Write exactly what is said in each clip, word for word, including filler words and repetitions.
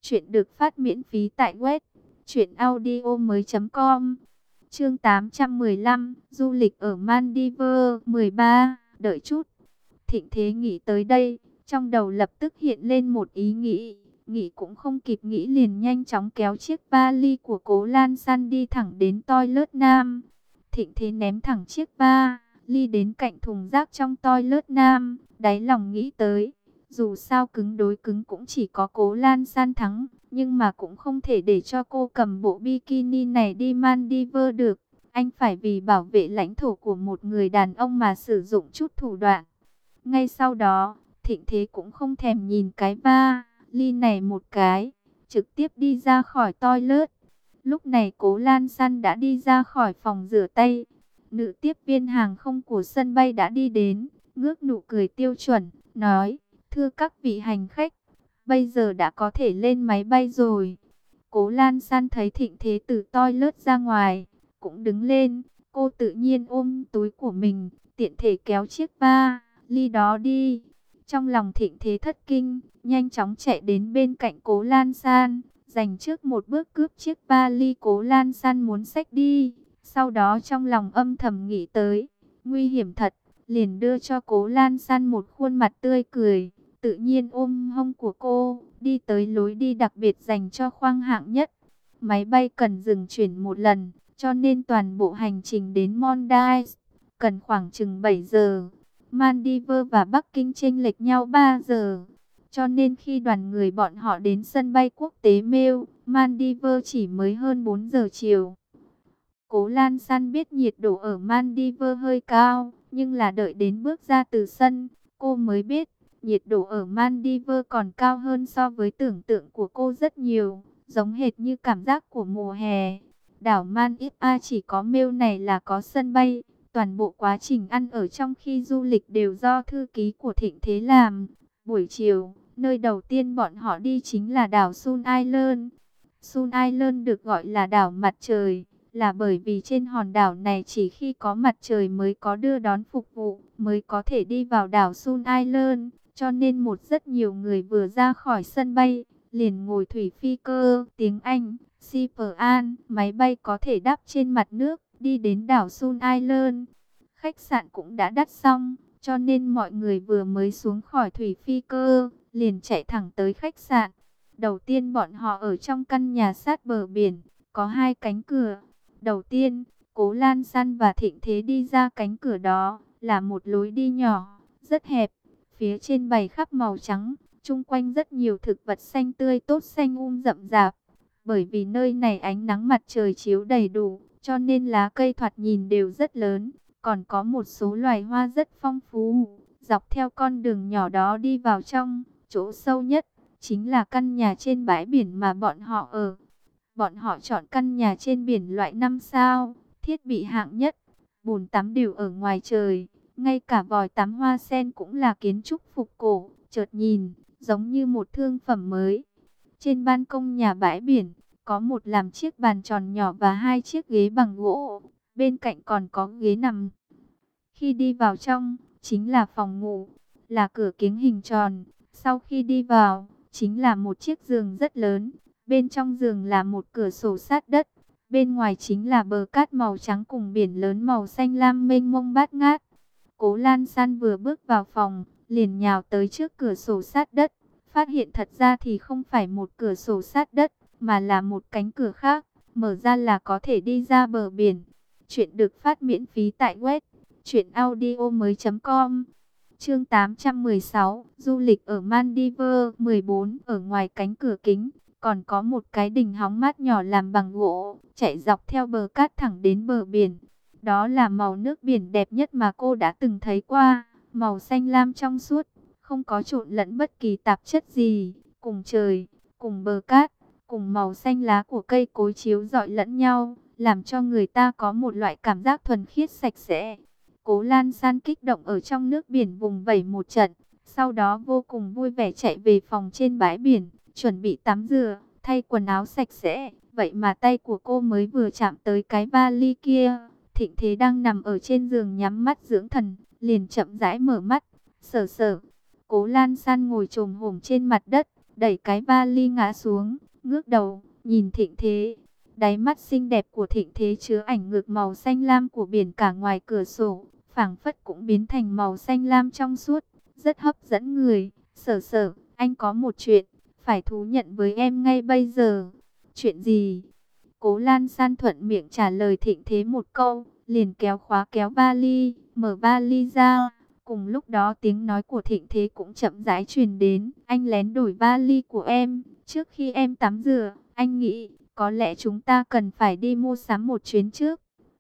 Chuyện được phát miễn phí tại web truyện audio mới chấm com. Chương tám trăm mười lăm, du lịch ở Maldives. Mười ba, đợi chút. Thịnh Thế nghĩ tới đây, trong đầu lập tức hiện lên một ý nghĩ, nghĩ cũng không kịp nghĩ liền nhanh chóng kéo chiếc vali của Cố Lan San đi thẳng đến toilet nam. Thịnh Thế ném thẳng chiếc vali đến cạnh thùng rác trong toilet nam, đáy lòng nghĩ tới, dù sao cứng đối cứng cũng chỉ có Cố Lan San thắng, nhưng mà cũng không thể để cho cô cầm bộ bikini này đi Maldives được. Anh phải vì bảo vệ lãnh thổ của một người đàn ông mà sử dụng chút thủ đoạn. Ngay sau đó, Thịnh Thế cũng không thèm nhìn cái vali này một cái, trực tiếp đi ra khỏi toilet. Lúc này Cố Lan San đã đi ra khỏi phòng rửa tay. Nữ tiếp viên hàng không của sân bay đã đi đến, ngước nụ cười tiêu chuẩn, nói: "Thưa các vị hành khách, bây giờ đã có thể lên máy bay rồi." Cố Lan San thấy Thịnh Thế từ toilet ra ngoài, cũng đứng lên. Cô tự nhiên ôm túi của mình, tiện thể kéo chiếc vali đó đi. Trong lòng Thịnh Thế thất kinh, nhanh chóng chạy đến bên cạnh Cố Lan San, dành trước một bước cướp chiếc vali Cố Lan San muốn xách đi. Sau đó trong lòng âm thầm nghĩ tới, nguy hiểm thật, liền đưa cho Cố Lan San một khuôn mặt tươi cười, tự nhiên ôm hông của cô, đi tới lối đi đặc biệt dành cho khoang hạng nhất. Máy bay cần dừng chuyển một lần, cho nên toàn bộ hành trình đến Maldives cần khoảng chừng bảy giờ. Maldives và Bắc Kinh chênh lệch nhau ba giờ, cho nên khi đoàn người bọn họ đến sân bay quốc tế Mel, Maldives chỉ mới hơn bốn giờ chiều. Cố Lan San biết nhiệt độ ở Maldives hơi cao, nhưng là đợi đến bước ra từ sân, cô mới biết nhiệt độ ở Maldives còn cao hơn so với tưởng tượng của cô rất nhiều, giống hệt như cảm giác của mùa hè. Đảo Maldives chỉ có Mel này là có sân bay, toàn bộ quá trình ăn ở trong khi du lịch đều do thư ký của Thịnh Thế làm. Buổi chiều, nơi đầu tiên bọn họ đi chính là đảo Sun Island. Sun Island được gọi là đảo mặt trời, là bởi vì trên hòn đảo này chỉ khi có mặt trời mới có đưa đón phục vụ, mới có thể đi vào đảo Sun Island. Cho nên một rất nhiều người vừa ra khỏi sân bay, liền ngồi thủy phi cơ, tiếng Anh, Sipean, máy bay có thể đáp trên mặt nước, đi đến đảo Sun Island. Khách sạn cũng đã đắt xong, cho nên mọi người vừa mới xuống khỏi thủy phi cơ, liền chạy thẳng tới khách sạn. Đầu tiên bọn họ ở trong căn nhà sát bờ biển, có hai cánh cửa. Đầu tiên, Cố Lan San và Thịnh Thế đi ra cánh cửa đó, là một lối đi nhỏ, rất hẹp. Phía trên bày khắp màu trắng, chung quanh rất nhiều thực vật xanh tươi tốt, xanh um rậm rạp. Bởi vì nơi này ánh nắng mặt trời chiếu đầy đủ, cho nên lá cây thoạt nhìn đều rất lớn. Còn có một số loài hoa rất phong phú. Dọc theo con đường nhỏ đó đi vào trong, chỗ sâu nhất, chính là căn nhà trên bãi biển mà bọn họ ở. Bọn họ chọn căn nhà trên biển loại năm sao, thiết bị hạng nhất, bồn tắm đều ở ngoài trời. Ngay cả vòi tắm hoa sen cũng là kiến trúc phục cổ, chợt nhìn, giống như một thương phẩm mới. Trên ban công nhà bãi biển, có một làm chiếc bàn tròn nhỏ và hai chiếc ghế bằng gỗ, bên cạnh còn có ghế nằm. Khi đi vào trong, chính là phòng ngủ, là cửa kính hình tròn. Sau khi đi vào, chính là một chiếc giường rất lớn. Bên trong giường là một cửa sổ sát đất. Bên ngoài chính là bờ cát màu trắng cùng biển lớn màu xanh lam mênh mông bát ngát. Cố Lan San vừa bước vào phòng, liền nhào tới trước cửa sổ sát đất. Phát hiện thật ra thì không phải một cửa sổ sát đất, mà là một cánh cửa khác. Mở ra là có thể đi ra bờ biển. Chuyện được phát miễn phí tại web truyện audio mới chấm com. Chương tám trăm mười sáu, du lịch ở Maldives. Mười bốn, ở ngoài cánh cửa kính, còn có một cái đình hóng mát nhỏ làm bằng gỗ, chạy dọc theo bờ cát thẳng đến bờ biển. Đó là màu nước biển đẹp nhất mà cô đã từng thấy qua, màu xanh lam trong suốt, không có trộn lẫn bất kỳ tạp chất gì, cùng trời, cùng bờ cát, cùng màu xanh lá của cây cối chiếu rọi lẫn nhau, làm cho người ta có một loại cảm giác thuần khiết sạch sẽ. Cố Lan San kích động ở trong nước biển vùng vẫy một trận, sau đó vô cùng vui vẻ chạy về phòng trên bãi biển, chuẩn bị tắm rửa, thay quần áo sạch sẽ. Vậy mà tay của cô mới vừa chạm tới cái vali kia, Thịnh Thế đang nằm ở trên giường nhắm mắt dưỡng thần, liền chậm rãi mở mắt, sờ sờ. Cố Lan San ngồi chồm hổm trên mặt đất, đẩy cái vali ngã xuống, ngước đầu, nhìn Thịnh Thế. Đáy mắt xinh đẹp của Thịnh Thế chứa ảnh ngược màu xanh lam của biển cả ngoài cửa sổ, phảng phất cũng biến thành màu xanh lam trong suốt, rất hấp dẫn người. Sở Sở, anh có một chuyện phải thú nhận với em ngay bây giờ. Chuyện gì? Cố Lan San thuận miệng trả lời Thịnh Thế một câu, liền kéo khóa kéo vali, mở vali ra. Cùng lúc đó tiếng nói của Thịnh Thế cũng chậm rãi truyền đến. Anh lén đổi vali của em, trước khi em tắm rửa, anh nghĩ có lẽ chúng ta cần phải đi mua sắm một chuyến trước.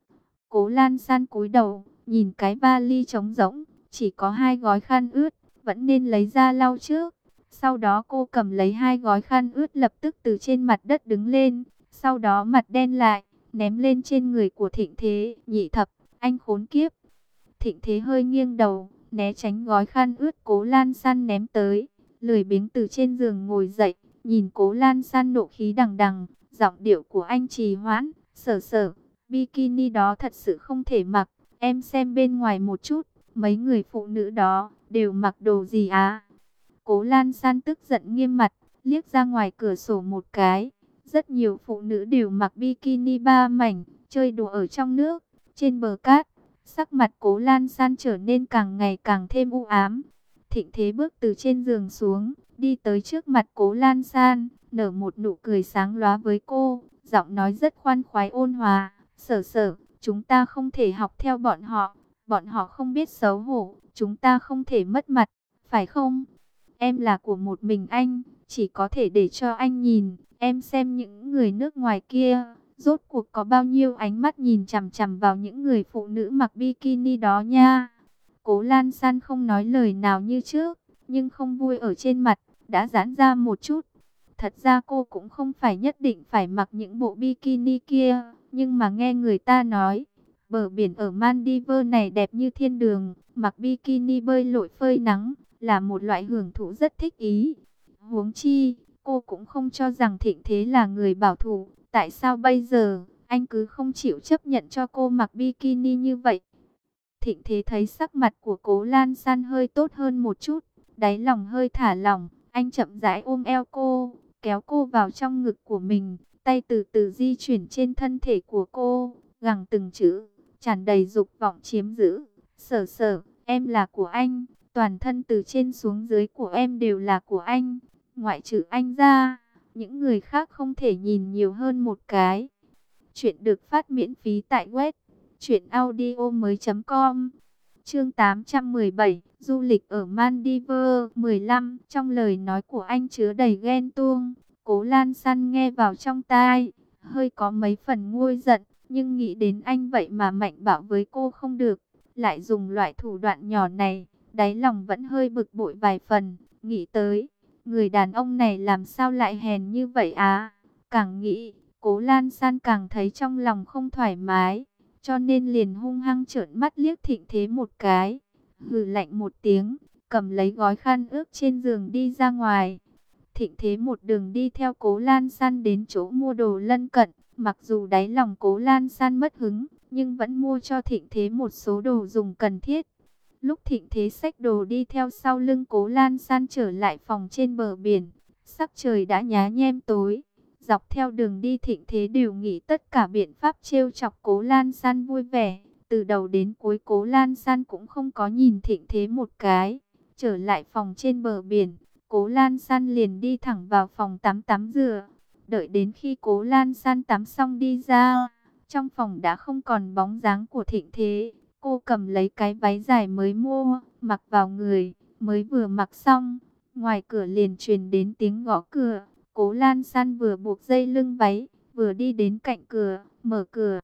Cố Lan San cúi đầu, nhìn cái vali trống rỗng, chỉ có hai gói khăn ướt, vẫn nên lấy ra lau trước. Sau đó cô cầm lấy hai gói khăn ướt lập tức từ trên mặt đất đứng lên, sau đó mặt đen lại, ném lên trên người của Thịnh Thế. Nhị thập, anh khốn kiếp. Thịnh Thế hơi nghiêng đầu, né tránh gói khăn ướt Cố Lan San ném tới, lười biếng từ trên giường ngồi dậy, nhìn Cố Lan San nộ khí đằng đằng, giọng điệu của anh trì hoãn. Sở Sở, bikini đó thật sự không thể mặc, em xem bên ngoài một chút, mấy người phụ nữ đó đều mặc đồ gì á? Cố Lan San tức giận nghiêm mặt, liếc ra ngoài cửa sổ một cái, rất nhiều phụ nữ đều mặc bikini ba mảnh, chơi đùa ở trong nước, trên bờ cát. Sắc mặt Cố Lan San trở nên càng ngày càng thêm u ám. Thịnh Thế bước từ trên giường xuống, đi tới trước mặt Cố Lan San, nở một nụ cười sáng lóa với cô, giọng nói rất khoan khoái ôn hòa. Sở Sở, chúng ta không thể học theo bọn họ, bọn họ không biết xấu hổ, chúng ta không thể mất mặt, phải không? Em là của một mình anh, chỉ có thể để cho anh nhìn, em xem những người nước ngoài kia, rốt cuộc có bao nhiêu ánh mắt nhìn chằm chằm vào những người phụ nữ mặc bikini đó nha. Cố Lan San không nói lời nào như trước, nhưng không vui ở trên mặt đã giãn ra một chút. Thật ra cô cũng không phải nhất định phải mặc những bộ bikini kia, nhưng mà nghe người ta nói, bờ biển ở Maldives này đẹp như thiên đường, mặc bikini bơi lội phơi nắng là một loại hưởng thụ rất thích ý. Huống chi, cô cũng không cho rằng Thịnh Thế là người bảo thủ. Tại sao bây giờ, anh cứ không chịu chấp nhận cho cô mặc bikini như vậy? Thịnh Thế thấy sắc mặt của Cố Lan San hơi tốt hơn một chút, đáy lòng hơi thả lỏng, anh chậm rãi ôm eo cô, kéo cô vào trong ngực của mình, tay từ từ di chuyển trên thân thể của cô, gằn từng chữ, tràn đầy dục vọng chiếm giữ. Sở Sở, em là của anh, toàn thân từ trên xuống dưới của em đều là của anh, ngoại trừ anh ra, những người khác không thể nhìn nhiều hơn một cái. Chuyện được phát miễn phí tại web truyện audio mới chấm com. Chương tám trăm mười bảy, du lịch ở Maldives. Mười lăm, trong lời nói của anh chứa đầy ghen tuông. Cố Lan San nghe vào trong tai, hơi có mấy phần nguôi giận, nhưng nghĩ đến anh vậy mà mạnh bạo với cô không được, lại dùng loại thủ đoạn nhỏ này, đáy lòng vẫn hơi bực bội vài phần. Nghĩ tới, người đàn ông này làm sao lại hèn như vậy á? Càng nghĩ, Cố Lan San càng thấy trong lòng không thoải mái, cho nên liền hung hăng trợn mắt liếc Thịnh Thế một cái, hừ lạnh một tiếng, cầm lấy gói khăn ướt trên giường đi ra ngoài. Thịnh Thế một đường đi theo Cố Lan San đến chỗ mua đồ lân cận, mặc dù đáy lòng Cố Lan San mất hứng, nhưng vẫn mua cho Thịnh Thế một số đồ dùng cần thiết. Lúc Thịnh Thế xách đồ đi theo sau lưng Cố Lan San trở lại phòng trên bờ biển, sắc trời đã nhá nhem tối. Dọc theo đường đi Thịnh Thế đều nghĩ tất cả biện pháp trêu chọc Cố Lan San vui vẻ. Từ đầu đến cuối Cố Lan San cũng không có nhìn Thịnh Thế một cái. Trở lại phòng trên bờ biển, Cố Lan San liền đi thẳng vào phòng tắm tắm rửa. Đợi đến khi Cố Lan San tắm xong đi ra, trong phòng đã không còn bóng dáng của Thịnh Thế. Cô cầm lấy cái váy dài mới mua, mặc vào người, mới vừa mặc xong, ngoài cửa liền truyền đến tiếng gõ cửa. Cố Lan San vừa buộc dây lưng váy, vừa đi đến cạnh cửa, mở cửa.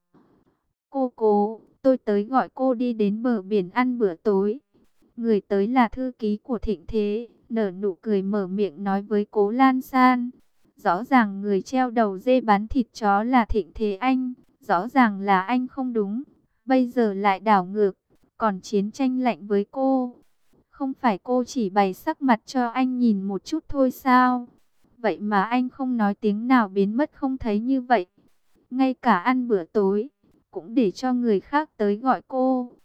Cô Cố, tôi tới gọi cô đi đến bờ biển ăn bữa tối. Người tới là thư ký của Thịnh Thế, nở nụ cười mở miệng nói với Cố Lan San. Rõ ràng người treo đầu dê bán thịt chó là Thịnh Thế anh, rõ ràng là anh không đúng. Bây giờ lại đảo ngược, còn chiến tranh lạnh với cô. Không phải cô chỉ bày sắc mặt cho anh nhìn một chút thôi sao? Vậy mà anh không nói tiếng nào biến mất không thấy như vậy. Ngay cả ăn bữa tối, cũng để cho người khác tới gọi cô.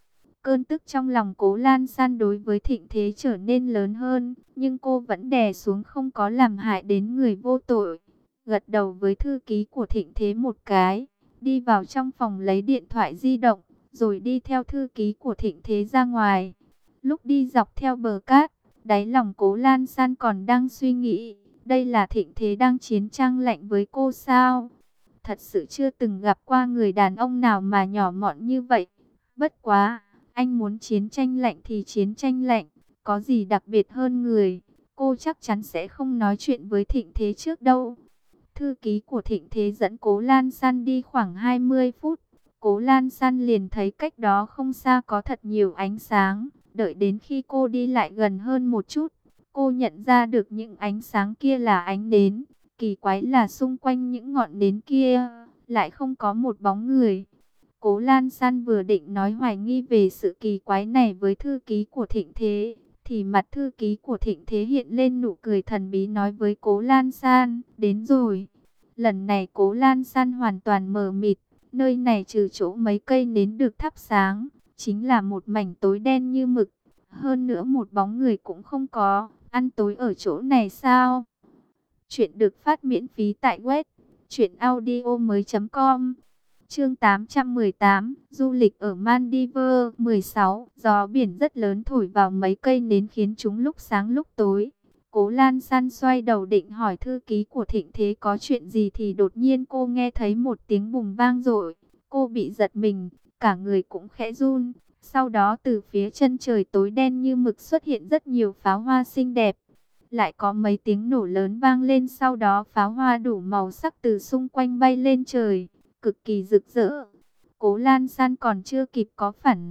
Cơn tức trong lòng Cố Lan San đối với Thịnh Thế trở nên lớn hơn, nhưng cô vẫn đè xuống không có làm hại đến người vô tội. Gật đầu với thư ký của Thịnh Thế một cái, đi vào trong phòng lấy điện thoại di động, rồi đi theo thư ký của Thịnh Thế ra ngoài. Lúc đi dọc theo bờ cát, đáy lòng Cố Lan San còn đang suy nghĩ, đây là Thịnh Thế đang chiến tranh lạnh với cô sao? Thật sự chưa từng gặp qua người đàn ông nào mà nhỏ mọn như vậy. Bất quá, anh muốn chiến tranh lạnh thì chiến tranh lạnh, có gì đặc biệt hơn người. Cô chắc chắn sẽ không nói chuyện với Thịnh Thế trước đâu. Thư ký của Thịnh Thế dẫn Cố Lan San đi khoảng hai mươi phút. Cố Lan San liền thấy cách đó không xa có thật nhiều ánh sáng. Đợi đến khi cô đi lại gần hơn một chút, cô nhận ra được những ánh sáng kia là ánh nến. Kỳ quái là xung quanh những ngọn nến kia lại không có một bóng người. Cố Lan San vừa định nói hoài nghi về sự kỳ quái này với thư ký của Thịnh Thế, thì mặt thư ký của Thịnh Thế hiện lên nụ cười thần bí nói với Cố Lan San, đến rồi. Lần này Cố Lan San hoàn toàn mờ mịt, nơi này trừ chỗ mấy cây nến được thắp sáng, chính là một mảnh tối đen như mực. Hơn nữa một bóng người cũng không có, ăn tối ở chỗ này sao? Chuyện được phát miễn phí tại web truyện audio mới chấm com. Chương tám trăm mười tám, du lịch ở Maldives. Mười sáu, gió biển rất lớn thổi vào mấy cây nến khiến chúng lúc sáng lúc tối. Cố Lan San xoay đầu định hỏi thư ký của Thịnh Thế có chuyện gì thì đột nhiên cô nghe thấy một tiếng bùng vang dội. Cô bị giật mình, cả người cũng khẽ run. Sau đó từ phía chân trời tối đen như mực xuất hiện rất nhiều pháo hoa xinh đẹp. Lại có mấy tiếng nổ lớn vang lên, sau đó pháo hoa đủ màu sắc từ xung quanh bay lên trời, cực kỳ rực rỡ. Cố Lan San còn chưa kịp có phản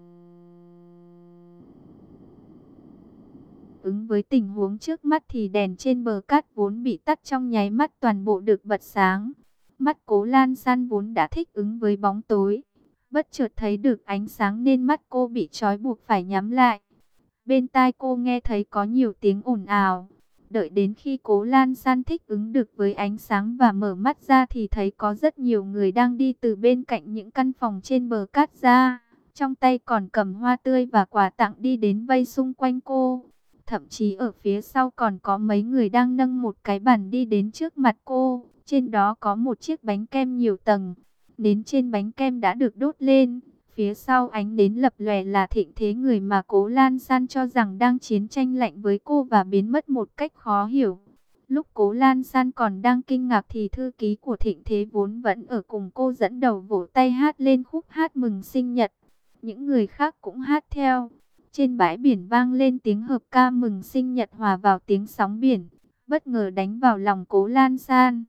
ứng với tình huống trước mắt thì đèn trên bờ cát vốn bị tắt trong nháy mắt toàn bộ được bật sáng. Mắt Cố Lan San vốn đã thích ứng với bóng tối, bất chợt thấy được ánh sáng nên mắt cô bị trói buộc phải nhắm lại. Bên tai cô nghe thấy có nhiều tiếng ồn ào. Đợi đến khi Cố Lan San thích ứng được với ánh sáng và mở mắt ra thì thấy có rất nhiều người đang đi từ bên cạnh những căn phòng trên bờ cát ra. Trong tay còn cầm hoa tươi và quà tặng đi đến vây xung quanh cô. Thậm chí ở phía sau còn có mấy người đang nâng một cái bàn đi đến trước mặt cô. Trên đó có một chiếc bánh kem nhiều tầng. Nến trên bánh kem đã được đốt lên. Phía sau ánh nến lập lòe là Thịnh Thế, người mà Cố Lan San cho rằng đang chiến tranh lạnh với cô và biến mất một cách khó hiểu. Lúc Cố Lan San còn đang kinh ngạc thì thư ký của Thịnh Thế vốn vẫn ở cùng cô dẫn đầu vỗ tay hát lên khúc hát mừng sinh nhật. Những người khác cũng hát theo. Trên bãi biển vang lên tiếng hợp ca mừng sinh nhật hòa vào tiếng sóng biển, bất ngờ đánh vào lòng Cố Lan San.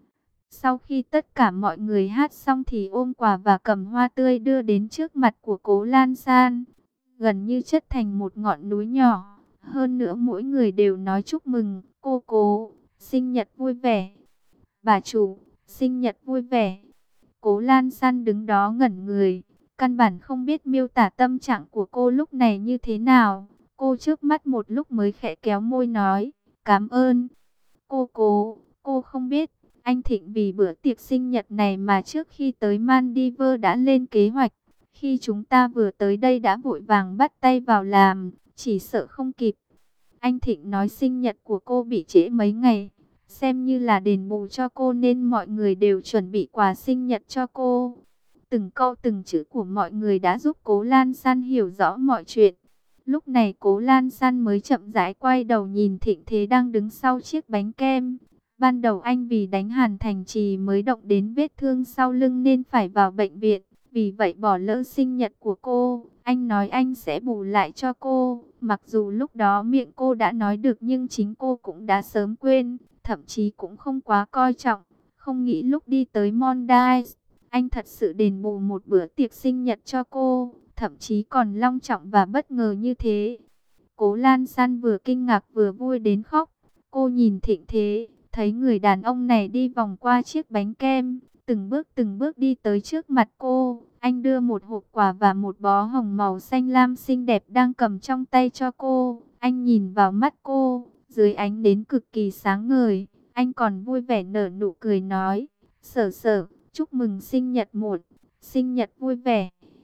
Sau khi tất cả mọi người hát xong thì ôm quà và cầm hoa tươi đưa đến trước mặt của Cố Lan San. Gần như chất thành một ngọn núi nhỏ. Hơn nữa mỗi người đều nói chúc mừng cô Cố, sinh nhật vui vẻ. Bà chủ, sinh nhật vui vẻ. Cố Lan San đứng đó ngẩn người. Căn bản không biết miêu tả tâm trạng của cô lúc này như thế nào. Cô chớp mắt một lúc mới khẽ kéo môi nói, cảm ơn. Cô Cố, cô không biết. Anh Thịnh vì bữa tiệc sinh nhật này mà trước khi tới Maldives đã lên kế hoạch. Khi chúng ta vừa tới đây đã vội vàng bắt tay vào làm, chỉ sợ không kịp. Anh Thịnh nói sinh nhật của cô bị trễ mấy ngày, xem như là đền bù cho cô nên mọi người đều chuẩn bị quà sinh nhật cho cô. Từng câu từng chữ của mọi người đã giúp Cố Lan San hiểu rõ mọi chuyện. Lúc này Cố Lan San mới chậm rãi quay đầu nhìn Thịnh Thế đang đứng sau chiếc bánh kem. Ban đầu anh vì đánh Hàn Thành Trì mới động đến vết thương sau lưng nên phải vào bệnh viện. Vì vậy bỏ lỡ sinh nhật của cô. Anh nói anh sẽ bù lại cho cô. Mặc dù lúc đó miệng cô đã nói được nhưng chính cô cũng đã sớm quên. Thậm chí cũng không quá coi trọng. Không nghĩ lúc đi tới Maldives, anh thật sự đền bù một bữa tiệc sinh nhật cho cô. Thậm chí còn long trọng và bất ngờ như thế. Cố Lan San vừa kinh ngạc vừa vui đến khóc. Cô nhìn Thịnh Thế, thấy người đàn ông này đi vòng qua chiếc bánh kem, từng bước từng bước đi tới trước mặt cô. Anh đưa một hộp quà và một bó hồng màu xanh lam xinh đẹp đang cầm trong tay cho cô. Anh nhìn vào mắt cô, dưới ánh nến cực kỳ sáng ngời. Anh còn vui vẻ nở nụ cười nói, Sở Sở, chúc mừng sinh nhật một, sinh nhật vui vẻ.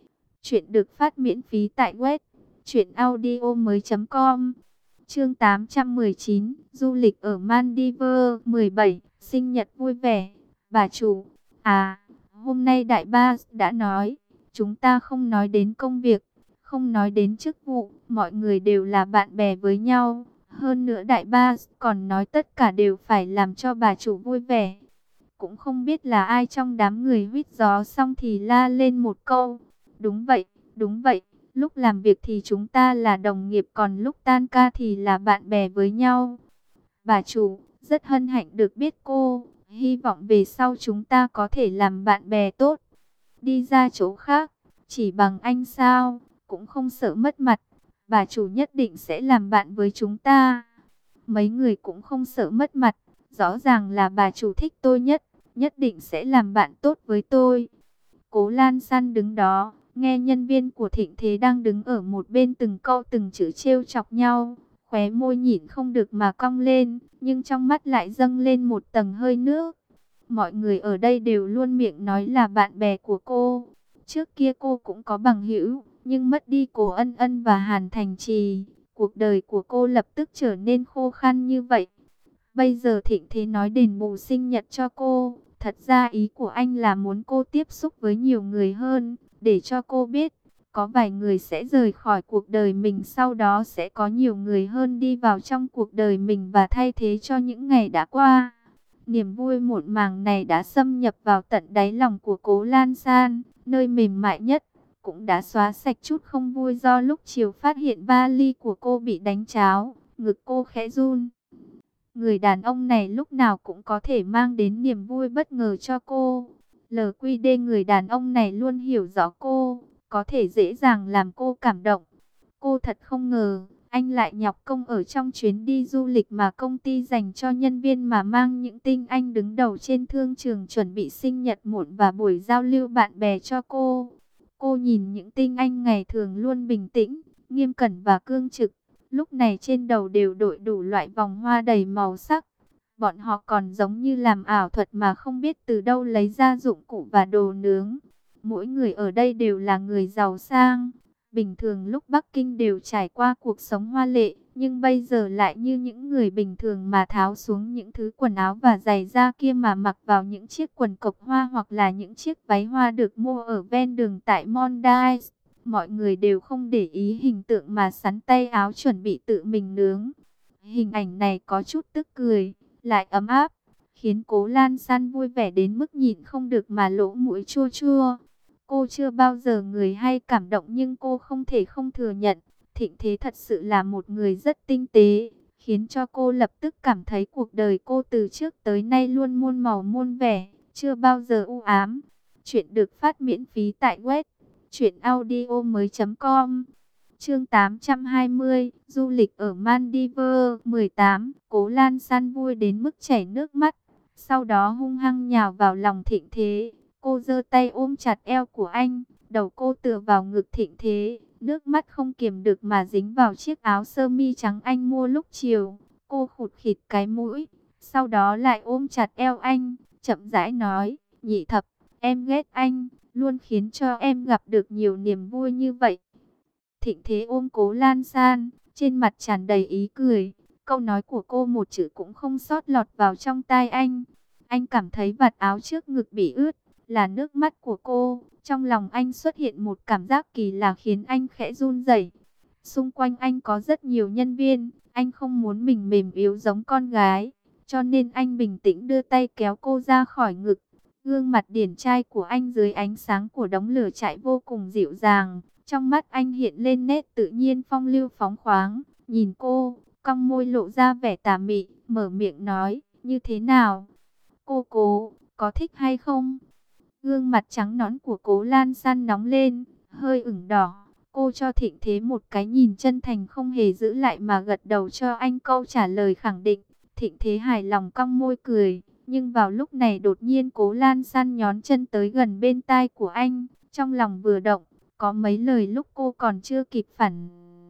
Chuyện được phát miễn phí tại web truyện audio mới.com. Chương tám trăm mười chín, du lịch ở Maldives. Mười bảy, sinh nhật vui vẻ. Bà chủ, à, hôm nay đại ba đã nói, chúng ta không nói đến công việc, không nói đến chức vụ, mọi người đều là bạn bè với nhau. Hơn nữa đại ba còn nói tất cả đều phải làm cho bà chủ vui vẻ. Cũng không biết là ai trong đám người huýt gió xong thì la lên một câu. Đúng vậy, đúng vậy, lúc làm việc thì chúng ta là đồng nghiệp, còn lúc tan ca thì là bạn bè với nhau. Bà chủ, rất hân hạnh được biết cô, hy vọng về sau chúng ta có thể làm bạn bè tốt. Đi ra chỗ khác, chỉ bằng anh sao, cũng không sợ mất mặt. Bà chủ nhất định sẽ làm bạn với chúng ta. Mấy người cũng không sợ mất mặt, rõ ràng là bà chủ thích tôi nhất, nhất định sẽ làm bạn tốt với tôi. Cố Lan San đứng đó, nghe nhân viên của Thịnh Thế đang đứng ở một bên từng câu từng chữ trêu chọc nhau, khóe môi nhịn không được mà cong lên, nhưng trong mắt lại dâng lên một tầng hơi nước. Mọi người ở đây đều luôn miệng nói là bạn bè của cô. Trước kia cô cũng có bằng hữu, nhưng mất đi Cố Ân Ân và Hàn Thành Trì, cuộc đời của cô lập tức trở nên khô khan như vậy. Bây giờ Thịnh Thế nói đền bù sinh nhật cho cô. Thật ra ý của anh là muốn cô tiếp xúc với nhiều người hơn, để cho cô biết, có vài người sẽ rời khỏi cuộc đời mình, sau đó sẽ có nhiều người hơn đi vào trong cuộc đời mình và thay thế cho những ngày đã qua. Niềm vui muộn màng này đã xâm nhập vào tận đáy lòng của Cố Lan San, nơi mềm mại nhất, cũng đã xóa sạch chút không vui do lúc chiều phát hiện vali của cô bị đánh tráo, ngực cô khẽ run. Người đàn ông này lúc nào cũng có thể mang đến niềm vui bất ngờ cho cô. lờ quy đê người đàn ông này luôn hiểu rõ cô, có thể dễ dàng làm cô cảm động. Cô thật không ngờ, anh lại nhọc công ở trong chuyến đi du lịch mà công ty dành cho nhân viên mà mang những tinh anh đứng đầu trên thương trường chuẩn bị sinh nhật muộn và buổi giao lưu bạn bè cho cô. Cô nhìn những tinh anh ngày thường luôn bình tĩnh, nghiêm cẩn và cương trực, lúc này trên đầu đều đội đủ loại vòng hoa đầy màu sắc. Bọn họ còn giống như làm ảo thuật mà không biết từ đâu lấy ra dụng cụ và đồ nướng. Mỗi người ở đây đều là người giàu sang. Bình thường lúc Bắc Kinh đều trải qua cuộc sống hoa lệ, nhưng bây giờ lại như những người bình thường mà tháo xuống những thứ quần áo và giày da kia mà mặc vào những chiếc quần cộc hoa hoặc là những chiếc váy hoa được mua ở ven đường tại Mondial. Mọi người đều không để ý hình tượng mà sắn tay áo chuẩn bị tự mình nướng. Hình ảnh này có chút tức cười, lại ấm áp, khiến Cố Lan San vui vẻ đến mức nhịn không được mà lỗ mũi chua chua. Cô chưa bao giờ người hay cảm động, nhưng cô không thể không thừa nhận, Thịnh Thế thật sự là một người rất tinh tế, khiến cho cô lập tức cảm thấy cuộc đời cô từ trước tới nay luôn muôn màu muôn vẻ, chưa bao giờ u ám. Chuyện được phát miễn phí tại web truyện audio mới.com. Chương tám trăm hai mươi, du lịch ở Maldives. Mười tám, Cố Lan San vui đến mức chảy nước mắt, sau đó hung hăng nhào vào lòng Thịnh Thế. Cô giơ tay ôm chặt eo của anh, đầu cô tựa vào ngực Thịnh Thế, nước mắt không kiềm được mà dính vào chiếc áo sơ mi trắng anh mua lúc chiều. Cô khụt khịt cái mũi, sau đó lại ôm chặt eo anh, chậm rãi nói, Nhị Thập, em ghét anh, luôn khiến cho em gặp được nhiều niềm vui như vậy. Thịnh Thế ôm Cố Lan San, trên mặt tràn đầy ý cười, câu nói của cô một chữ cũng không sót lọt vào trong tai anh. Anh cảm thấy vạt áo trước ngực bị ướt, là nước mắt của cô. Trong lòng anh xuất hiện một cảm giác kỳ lạ khiến anh khẽ run rẩy. Xung quanh anh có rất nhiều nhân viên, anh không muốn mình mềm yếu giống con gái, cho nên anh bình tĩnh đưa tay kéo cô ra khỏi ngực. Gương mặt điển trai của anh dưới ánh sáng của đống lửa trại vô cùng dịu dàng, trong mắt anh hiện lên nét tự nhiên phong lưu phóng khoáng. Nhìn cô, cong môi lộ ra vẻ tà mị, mở miệng nói, như thế nào? Cô Cố, có thích hay không? Gương mặt trắng nõn của Cố Lan San nóng lên, hơi ửng đỏ. Cô cho Thịnh Thế một cái nhìn chân thành không hề giữ lại mà gật đầu cho anh câu trả lời khẳng định. Thịnh Thế hài lòng cong môi cười, nhưng vào lúc này đột nhiên Cố Lan San nhón chân tới gần bên tai của anh, trong lòng vừa động, có mấy lời lúc cô còn chưa kịp phản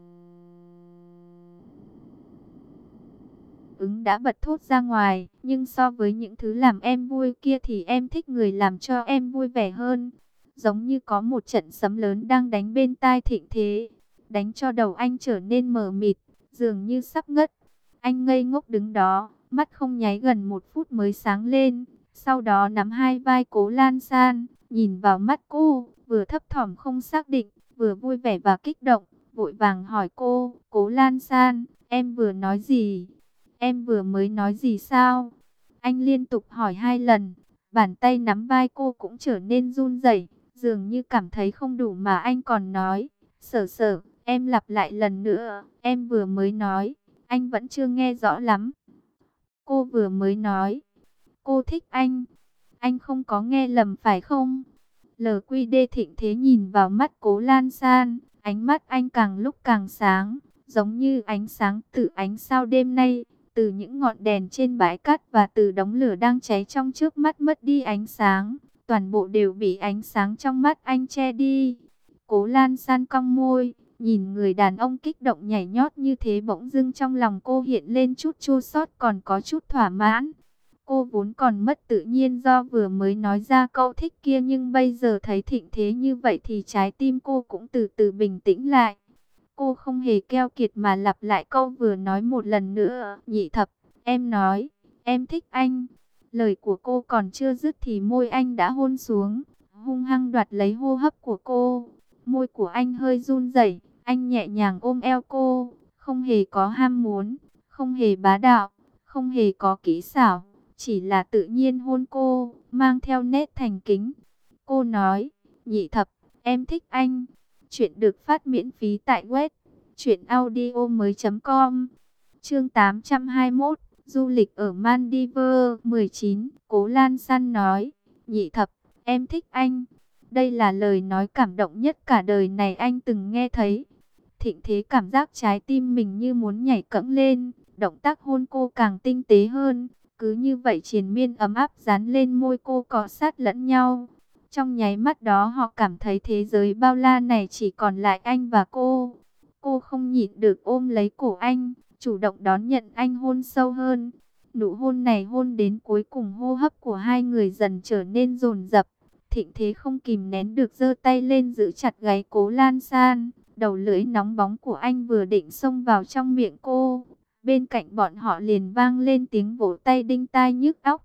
ứng đã bật thốt ra ngoài, nhưng so với những thứ làm em vui kia thì em thích người làm cho em vui vẻ hơn. giống như có một trận sấm lớn đang đánh bên tai Thịnh Thế, đánh cho đầu anh trở nên mờ mịt, dường như sắp ngất. Anh ngây ngốc đứng đó, mắt không nháy gần một phút mới sáng lên, sau đó nắm hai vai Cố Lan San, nhìn vào mắt cô, vừa thấp thỏm không xác định, vừa vui vẻ và kích động, vội vàng hỏi cô, Cố Lan San, em vừa nói gì? Em vừa mới nói gì sao? Anh liên tục hỏi hai lần, bàn tay nắm vai cô cũng trở nên run rẩy, dường như cảm thấy không đủ mà anh còn nói, Sở Sở, em lặp lại lần nữa, em vừa mới nói, anh vẫn chưa nghe rõ lắm. Cô vừa mới nói, cô thích anh, anh không có nghe lầm phải không? lờ quy đê Thịnh Thế nhìn vào mắt Cố Lan San, ánh mắt anh càng lúc càng sáng, giống như ánh sáng từ ánh sao đêm nay, từ những ngọn đèn trên bãi cát và từ đống lửa đang cháy trong trước mắt mất đi ánh sáng, toàn bộ đều bị ánh sáng trong mắt anh che đi. Cố Lan San cong môi, nhìn người đàn ông kích động nhảy nhót như thế, bỗng dưng trong lòng cô hiện lên chút chua xót còn có chút thỏa mãn. Cô vốn còn mất tự nhiên do vừa mới nói ra câu thích kia, nhưng bây giờ thấy Thịnh Thế như vậy thì trái tim cô cũng từ từ bình tĩnh lại. Cô không hề keo kiệt mà lặp lại câu vừa nói một lần nữa. Nhị thập, em nói, em thích anh. Lời của cô còn chưa dứt thì môi anh đã hôn xuống, hung hăng đoạt lấy hô hấp của cô. Môi của anh hơi run rẩy, anh nhẹ nhàng ôm eo cô, không hề có ham muốn, không hề bá đạo, không hề có kỹ xảo, chỉ là tự nhiên hôn cô, mang theo nét thành kính. Cô nói, nhị thập, em thích anh. Chuyện được phát miễn phí tại web truyện audio mới chấm com. Chương tám trăm hai mươi mốt, du lịch ở Maldives. Mười chín, Cố Lan San nói, nhị thập, em thích anh. Đây là lời nói cảm động nhất cả đời này anh từng nghe thấy. Thịnh Thế cảm giác trái tim mình như muốn nhảy cẫng lên, động tác hôn cô càng tinh tế hơn. Cứ như vậy triền miên ấm áp dán lên môi cô, cọ sát lẫn nhau. Trong nháy mắt đó họ cảm thấy thế giới bao la này chỉ còn lại anh và cô. Cô không nhịn được ôm lấy cổ anh, chủ động đón nhận anh hôn sâu hơn. Nụ hôn này hôn đến cuối cùng, hô hấp của hai người dần trở nên dồn dập. Thịnh Thế không kìm nén được giơ tay lên giữ chặt gáy Cố Lan San. Đầu lưỡi nóng bóng của anh vừa định xông vào trong miệng cô, bên cạnh bọn họ liền vang lên tiếng vỗ tay đinh tai nhức óc.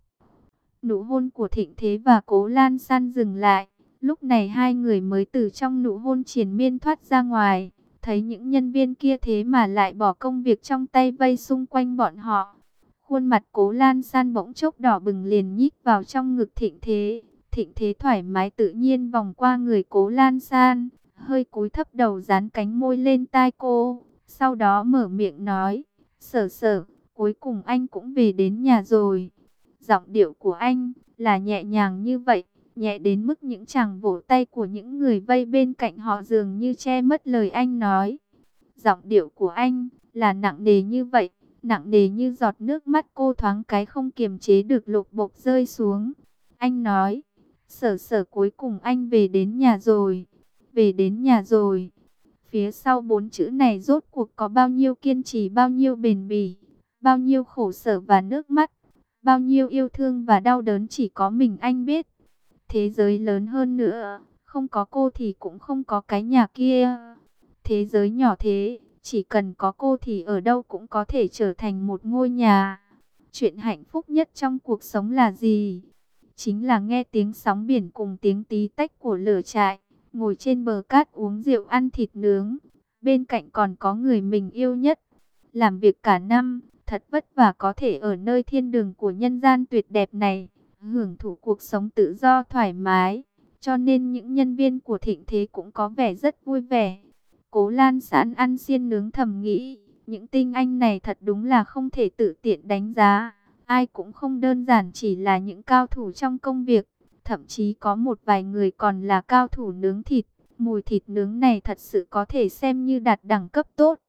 Nụ hôn của Thịnh Thế và Cố Lan San dừng lại. Lúc này hai người mới từ trong nụ hôn triền miên thoát ra ngoài. Thấy những nhân viên kia thế mà lại bỏ công việc trong tay vây xung quanh bọn họ. Khuôn mặt Cố Lan San bỗng chốc đỏ bừng, liền nhích vào trong ngực Thịnh Thế. Thịnh Thế thoải mái tự nhiên vòng qua người Cố Lan San, hơi cúi thấp đầu dán cánh môi lên tai cô. Sau đó mở miệng nói, Sở Sở, cuối cùng anh cũng về đến nhà rồi. Giọng điệu của anh là nhẹ nhàng như vậy, nhẹ đến mức những chàng vỗ tay của những người vây bên cạnh họ dường như che mất lời anh nói. Giọng điệu của anh là nặng nề như vậy, nặng nề như giọt nước mắt cô thoáng cái không kiềm chế được lục bộp rơi xuống. Anh nói, Sở Sở, cuối cùng anh về đến nhà rồi, về đến nhà rồi. Phía sau bốn chữ này rốt cuộc có bao nhiêu kiên trì, bao nhiêu bền bỉ, bao nhiêu khổ sở và nước mắt, bao nhiêu yêu thương và đau đớn chỉ có mình anh biết. Thế giới lớn hơn nữa, không có cô thì cũng không có cái nhà kia. Thế giới nhỏ thế, chỉ cần có cô thì ở đâu cũng có thể trở thành một ngôi nhà. Chuyện hạnh phúc nhất trong cuộc sống là gì? Chính là nghe tiếng sóng biển cùng tiếng tí tách của lửa trại, ngồi trên bờ cát uống rượu ăn thịt nướng, bên cạnh còn có người mình yêu nhất. Làm việc cả năm, thật vất vả có thể ở nơi thiên đường của nhân gian tuyệt đẹp này, hưởng thụ cuộc sống tự do thoải mái. Cho nên những nhân viên của Thịnh Thế cũng có vẻ rất vui vẻ. Cố Lan San ăn xiên nướng thầm nghĩ, những tinh anh này thật đúng là không thể tự tiện đánh giá. Ai cũng không đơn giản chỉ là những cao thủ trong công việc, thậm chí có một vài người còn là cao thủ nướng thịt. Mùi thịt nướng này thật sự có thể xem như đạt đẳng cấp tốt.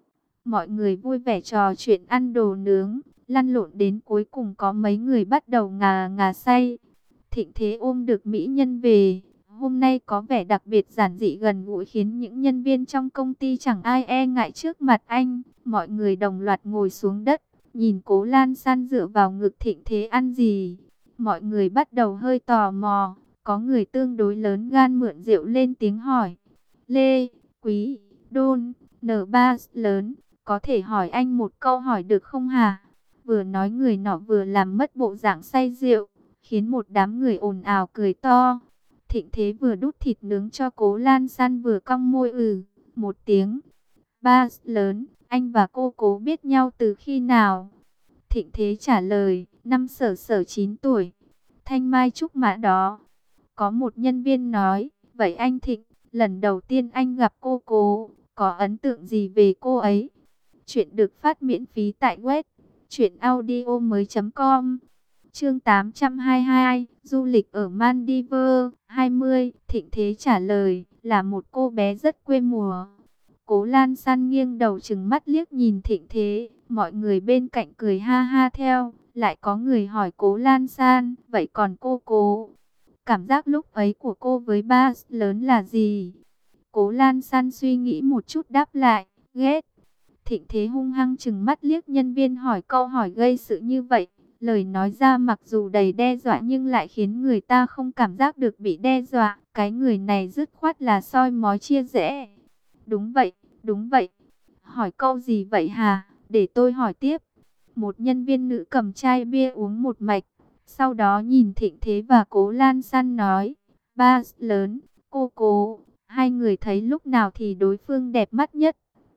Mọi người vui vẻ trò chuyện ăn đồ nướng, lăn lộn đến cuối cùng có mấy người bắt đầu ngà ngà say. Thịnh Thế ôm được mỹ nhân về, hôm nay có vẻ đặc biệt giản dị gần gũi, khiến những nhân viên trong công ty chẳng ai e ngại trước mặt anh. Mọi người đồng loạt ngồi xuống đất, nhìn Cố Lan San dựa vào ngực Thịnh Thế ăn gì. Mọi người bắt đầu hơi tò mò, Có người tương đối lớn gan mượn rượu lên tiếng hỏi. Lê, Quý, Đôn, N ba lớn, có thể hỏi anh một câu hỏi được không hả? Vừa nói người nọ vừa làm mất bộ dạng say rượu, khiến một đám người ồn ào cười to. Thịnh Thế vừa đút thịt nướng cho Cố Lan San vừa cong môi ừ, một tiếng. Ba lớn, anh và cô Cố biết nhau từ khi nào? Thịnh Thế trả lời, năm sở sở chín tuổi. Thanh Mai Trúc Mã đó. Có một nhân viên nói, vậy anh Thịnh, lần đầu tiên anh gặp cô Cố, có ấn tượng gì về cô ấy? Chuyện được phát miễn phí tại web truyện audio mới chấm com. Chương tám trăm hai mươi hai, du lịch ở Maldives. Hai mươi, Thịnh Thế trả lời, là một cô bé rất quê mùa. Cố Lan San nghiêng đầu trừng mắt liếc nhìn Thịnh Thế, mọi người bên cạnh cười ha ha theo. Lại có người hỏi Cố Lan San, vậy còn cô Cố, cảm giác lúc ấy của cô với ba lớn là gì? Cố Lan San suy nghĩ một chút đáp lại, ghét. Thịnh Thế hung hăng trừng mắt liếc nhân viên hỏi câu hỏi gây sự như vậy. Lời nói ra mặc dù đầy đe dọa nhưng lại khiến người ta không cảm giác được bị đe dọa. Cái người này dứt khoát là soi mói chia rẽ. Đúng vậy, đúng vậy. Hỏi câu gì vậy hả? Để tôi hỏi tiếp. Một nhân viên nữ cầm chai bia uống một mạch. Sau đó nhìn Thịnh Thế và Cố Lan San nói. Ba lớn, cô Cố, hai người thấy lúc nào thì đối phương đẹp mắt nhất?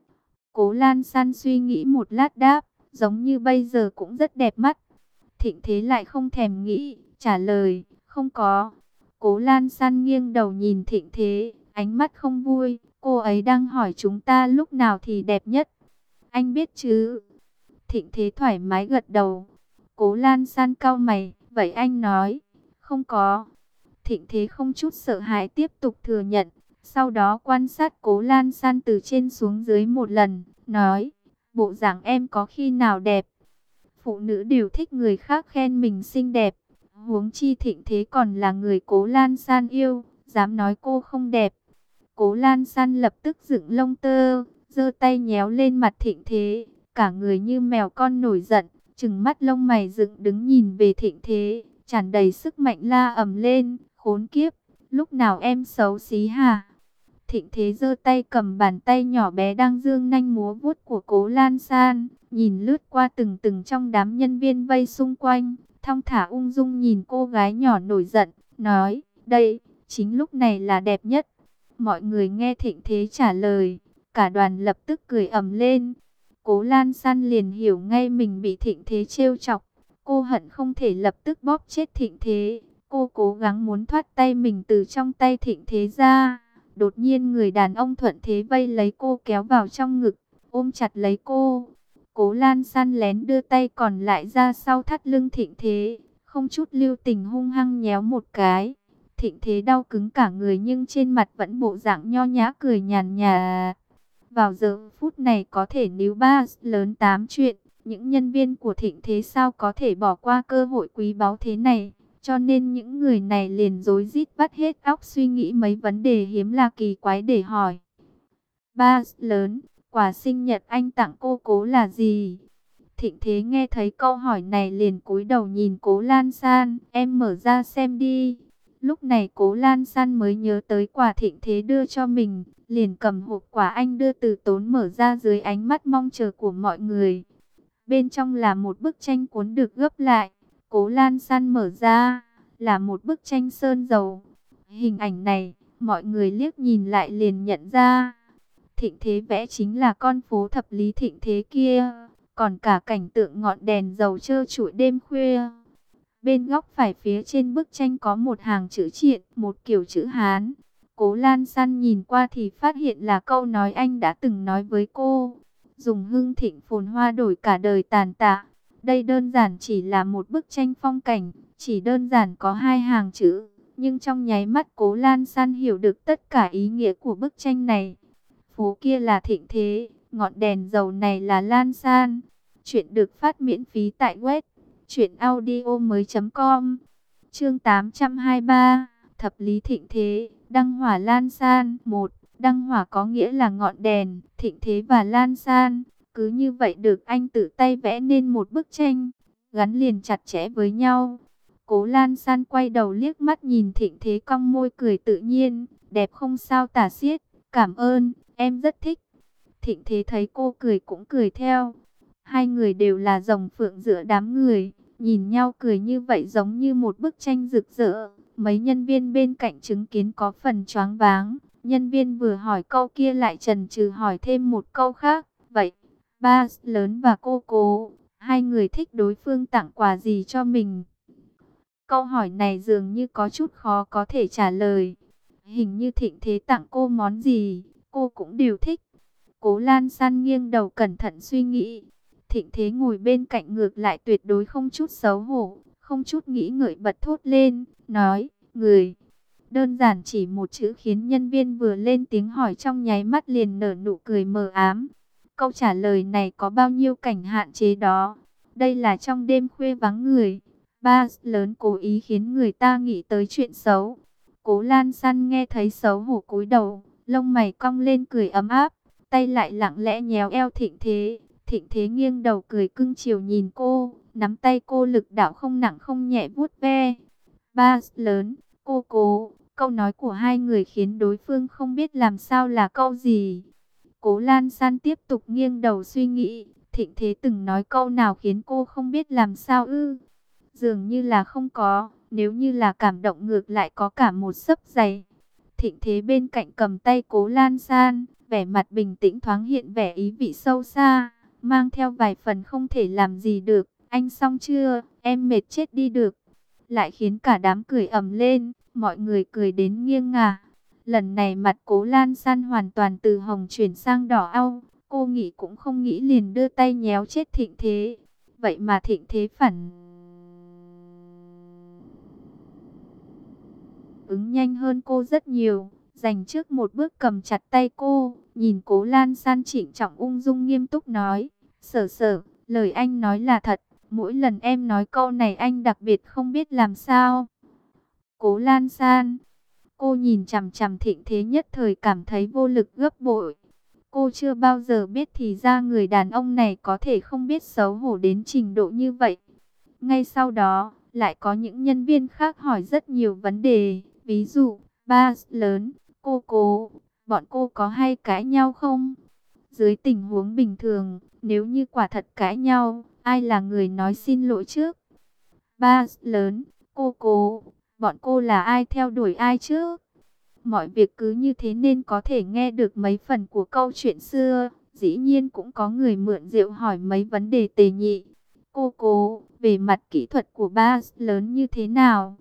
Cố Lan San suy nghĩ một lát đáp, giống như bây giờ cũng rất đẹp mắt. Thịnh Thế lại không thèm nghĩ, trả lời, không có. Cố Lan San nghiêng đầu nhìn Thịnh Thế, ánh mắt không vui. Cô ấy đang hỏi chúng ta lúc nào thì đẹp nhất. Anh biết chứ? Thịnh Thế thoải mái gật đầu. Cố Lan San cau mày, vậy anh nói, không có. Thịnh Thế không chút sợ hãi tiếp tục thừa nhận. Sau đó quan sát Cố Lan San từ trên xuống dưới một lần, nói, bộ dạng em có khi nào đẹp? Phụ nữ đều thích người khác khen mình xinh đẹp. Huống chi Thịnh Thế còn là người Cố Lan San yêu, dám nói cô không đẹp. Cố Lan San lập tức dựng lông tơ, giơ tay nhéo lên mặt Thịnh Thế, cả người như mèo con nổi giận, trừng mắt lông mày dựng đứng nhìn về Thịnh Thế, tràn đầy sức mạnh la ầm lên, khốn kiếp, lúc nào em xấu xí hả? Thịnh Thế giơ tay cầm bàn tay nhỏ bé đang dương nanh múa vuốt của Cố Lan San, nhìn lướt qua từng từng trong đám nhân viên vây xung quanh, thong thả ung dung nhìn cô gái nhỏ nổi giận, nói, đây, chính lúc này là đẹp nhất. Mọi người nghe Thịnh Thế trả lời, cả đoàn lập tức cười ầm lên. Cố Lan San liền hiểu ngay mình bị Thịnh Thế trêu chọc. Cô hận không thể lập tức bóp chết Thịnh Thế. Cô cố gắng muốn thoát tay mình từ trong tay Thịnh Thế ra. Đột nhiên người đàn ông thuận thế vây lấy cô kéo vào trong ngực, ôm chặt lấy cô. Cố Lan San lén đưa tay còn lại ra sau thắt lưng Thịnh Thế, không chút lưu tình hung hăng nhéo một cái. Thịnh Thế đau cứng cả người nhưng trên mặt vẫn bộ dạng nho nhã cười nhàn nhạt. Vào giờ phút này có thể níu ba lớn tám chuyện, những nhân viên của Thịnh Thế sao có thể bỏ qua cơ hội quý báu thế này. Cho nên những người này liền rối rít vắt hết óc suy nghĩ mấy vấn đề hiếm là kỳ quái để hỏi. Ba lớn, quà sinh nhật anh tặng cô Cố là gì? Thịnh Thế nghe thấy câu hỏi này liền cúi đầu nhìn Cố Lan San, em mở ra xem đi. Lúc này Cố Lan San mới nhớ tới quà Thịnh Thế đưa cho mình, liền cầm hộp quà anh đưa từ tốn mở ra dưới ánh mắt mong chờ của mọi người. Bên trong là một bức tranh cuốn được gấp lại. Cố Lan San mở ra, là một bức tranh sơn dầu. Hình ảnh này, mọi người liếc nhìn lại liền nhận ra. Thịnh Thế vẽ chính là con phố thập lý Thịnh Thế kia, còn cả cảnh tượng ngọn đèn dầu trơ trụi đêm khuya. Bên góc phải phía trên bức tranh có một hàng chữ triện, một kiểu chữ Hán. Cố Lan San nhìn qua thì phát hiện là câu nói anh đã từng nói với cô. Dùng hưng thịnh phồn hoa đổi cả đời tàn tạ. Đây đơn giản chỉ là một bức tranh phong cảnh, chỉ đơn giản có hai hàng chữ. Nhưng trong nháy mắt Cố Lan San hiểu được tất cả ý nghĩa của bức tranh này. Phố kia là Thịnh Thế, ngọn đèn dầu này là Lan San. Chuyện được phát miễn phí tại web truyện audio mới chấm com. Chương tám trăm hai mươi ba, Thập lý Thịnh Thế, đăng hỏa Lan San. Một, đăng hỏa có nghĩa là ngọn đèn, Thịnh Thế và Lan San. Cứ như vậy được anh tự tay vẽ nên một bức tranh, gắn liền chặt chẽ với nhau. Cố Lan San quay đầu liếc mắt nhìn Thịnh Thế, cong môi cười tự nhiên, đẹp không sao tả xiết. Cảm ơn, em rất thích. Thịnh Thế thấy cô cười cũng cười theo. Hai người đều là rồng phượng giữa đám người, nhìn nhau cười như vậy giống như một bức tranh rực rỡ. Mấy nhân viên bên cạnh chứng kiến có phần choáng váng. Nhân viên vừa hỏi câu kia lại chần chừ hỏi thêm một câu khác. Vậy, ba lớn và cô cố, hai người thích đối phương tặng quà gì cho mình? Câu hỏi này dường như có chút khó có thể trả lời. Hình như Thịnh Thế tặng cô món gì, cô cũng đều thích. Cố Lan San nghiêng đầu cẩn thận suy nghĩ. Thịnh Thế ngồi bên cạnh ngược lại tuyệt đối không chút xấu hổ, không chút nghĩ ngợi bật thốt lên, nói, người. Đơn giản chỉ một chữ khiến nhân viên vừa lên tiếng hỏi trong nháy mắt liền nở nụ cười mờ ám. Câu trả lời này có bao nhiêu cảnh hạn chế đó. Đây là trong đêm khuya vắng người. Ba lớn cố ý khiến người ta nghĩ tới chuyện xấu. Cố Lan San nghe thấy xấu hổ cúi đầu, lông mày cong lên cười ấm áp, tay lại lặng lẽ nhéo eo Thịnh Thế. Thịnh Thế nghiêng đầu cười cưng chiều nhìn cô, nắm tay cô lực đạo không nặng không nhẹ vuốt ve. Ba lớn, cô cố, câu nói của hai người khiến đối phương không biết làm sao là câu gì. Cố Lan San tiếp tục nghiêng đầu suy nghĩ, Thịnh Thế từng nói câu nào khiến cô không biết làm sao ư? Dường như là không có, nếu như là cảm động ngược lại có cả một xấp giày. Thịnh Thế bên cạnh cầm tay Cố Lan San, vẻ mặt bình tĩnh thoáng hiện vẻ ý vị sâu xa, mang theo vài phần không thể làm gì được. Anh xong chưa, em mệt chết đi được. Lại khiến cả đám cười ầm lên, mọi người cười đến nghiêng ngả. Lần này mặt Cố Lan San hoàn toàn từ hồng chuyển sang đỏ au. Cô nghĩ cũng không nghĩ liền đưa tay nhéo chết Thịnh Thế. Vậy mà Thịnh Thế phản ứng nhanh hơn cô rất nhiều, dành trước một bước cầm chặt tay cô, nhìn Cố Lan San trịnh trọng ung dung nghiêm túc nói, Sở Sở, lời anh nói là thật, mỗi lần em nói câu này anh đặc biệt không biết làm sao. Cố Lan San, cô nhìn chằm chằm Thịnh Thế nhất thời cảm thấy vô lực gấp bội. Cô chưa bao giờ biết thì ra người đàn ông này có thể không biết xấu hổ đến trình độ như vậy. Ngay sau đó, lại có những nhân viên khác hỏi rất nhiều vấn đề. Ví dụ, ba lớn, cô cố, bọn cô có hay cãi nhau không? Dưới tình huống bình thường, nếu như quả thật cãi nhau, ai là người nói xin lỗi trước? Ba lớn, cô cố, bọn cô là ai theo đuổi ai trước? Mọi việc cứ như thế nên có thể nghe được mấy phần của câu chuyện xưa. Dĩ nhiên cũng có người mượn rượu hỏi mấy vấn đề tề nhị. Cô cố, về mặt kỹ thuật của ba lớn như thế nào?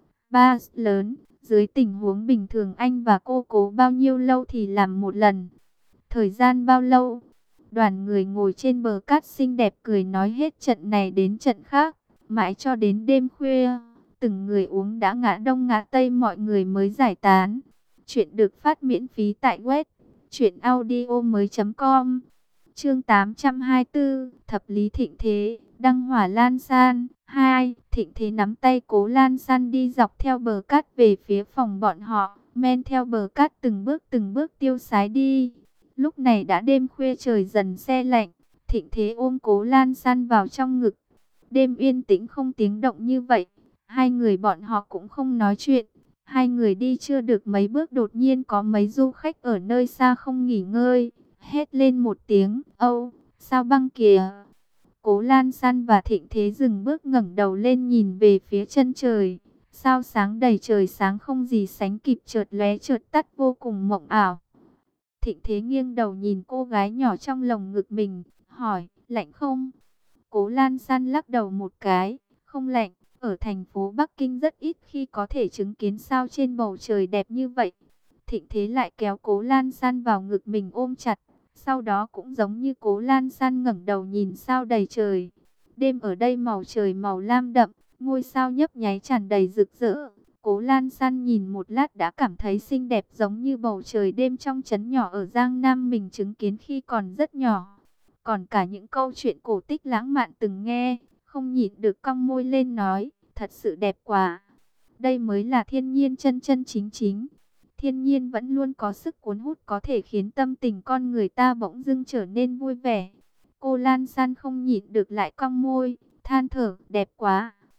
Ba lớn, dưới tình huống bình thường anh và cô cố bao nhiêu lâu thì làm một lần? Thời gian bao lâu? Đoàn người ngồi trên bờ cát xinh đẹp cười nói hết trận này đến trận khác, mãi cho đến đêm khuya. Từng người uống đã ngã đông ngã tây mọi người mới giải tán. Chuyện được phát miễn phí tại web truyện audio mới chấm com. Chương tám trăm hai mươi tư, Thập lý Thịnh Thế, đăng hỏa Lan San. Hai, Thịnh Thế nắm tay Cố Lan San đi dọc theo bờ cát về phía phòng bọn họ, men theo bờ cát từng bước từng bước tiêu sái đi. Lúc này đã đêm khuya trời dần se lạnh, Thịnh Thế ôm Cố Lan San vào trong ngực. Đêm yên tĩnh không tiếng động như vậy, hai người bọn họ cũng không nói chuyện. Hai người đi chưa được mấy bước đột nhiên có mấy du khách ở nơi xa không nghỉ ngơi, hét lên một tiếng, âu, sao băng kìa. Cố Lan San và Thịnh Thế dừng bước ngẩng đầu lên nhìn về phía chân trời. Sao sáng đầy trời sáng không gì sánh kịp chợt lóe chợt tắt vô cùng mộng ảo. Thịnh Thế nghiêng đầu nhìn cô gái nhỏ trong lồng ngực mình, hỏi, lạnh không? Cố Lan San lắc đầu một cái, không lạnh. Ở thành phố Bắc Kinh rất ít khi có thể chứng kiến sao trên bầu trời đẹp như vậy. Thịnh Thế lại kéo Cố Lan San vào ngực mình ôm chặt. Sau đó cũng giống như Cố Lan San ngẩng đầu nhìn sao đầy trời. Đêm ở đây màu trời màu lam đậm, ngôi sao nhấp nháy tràn đầy rực rỡ. Cố Lan San nhìn một lát đã cảm thấy xinh đẹp giống như bầu trời đêm trong trấn nhỏ ở Giang Nam mình chứng kiến khi còn rất nhỏ. Còn cả những câu chuyện cổ tích lãng mạn từng nghe, không nhịn được cong môi lên nói, thật sự đẹp quá. Đây mới là thiên nhiên chân chân chính chính. Thiên nhiên vẫn luôn có sức cuốn hút có thể khiến tâm tình con người ta bỗng dưng trở nên vui vẻ. Cô Lan San không nhịn được lại cong môi, than thở, đẹp quá.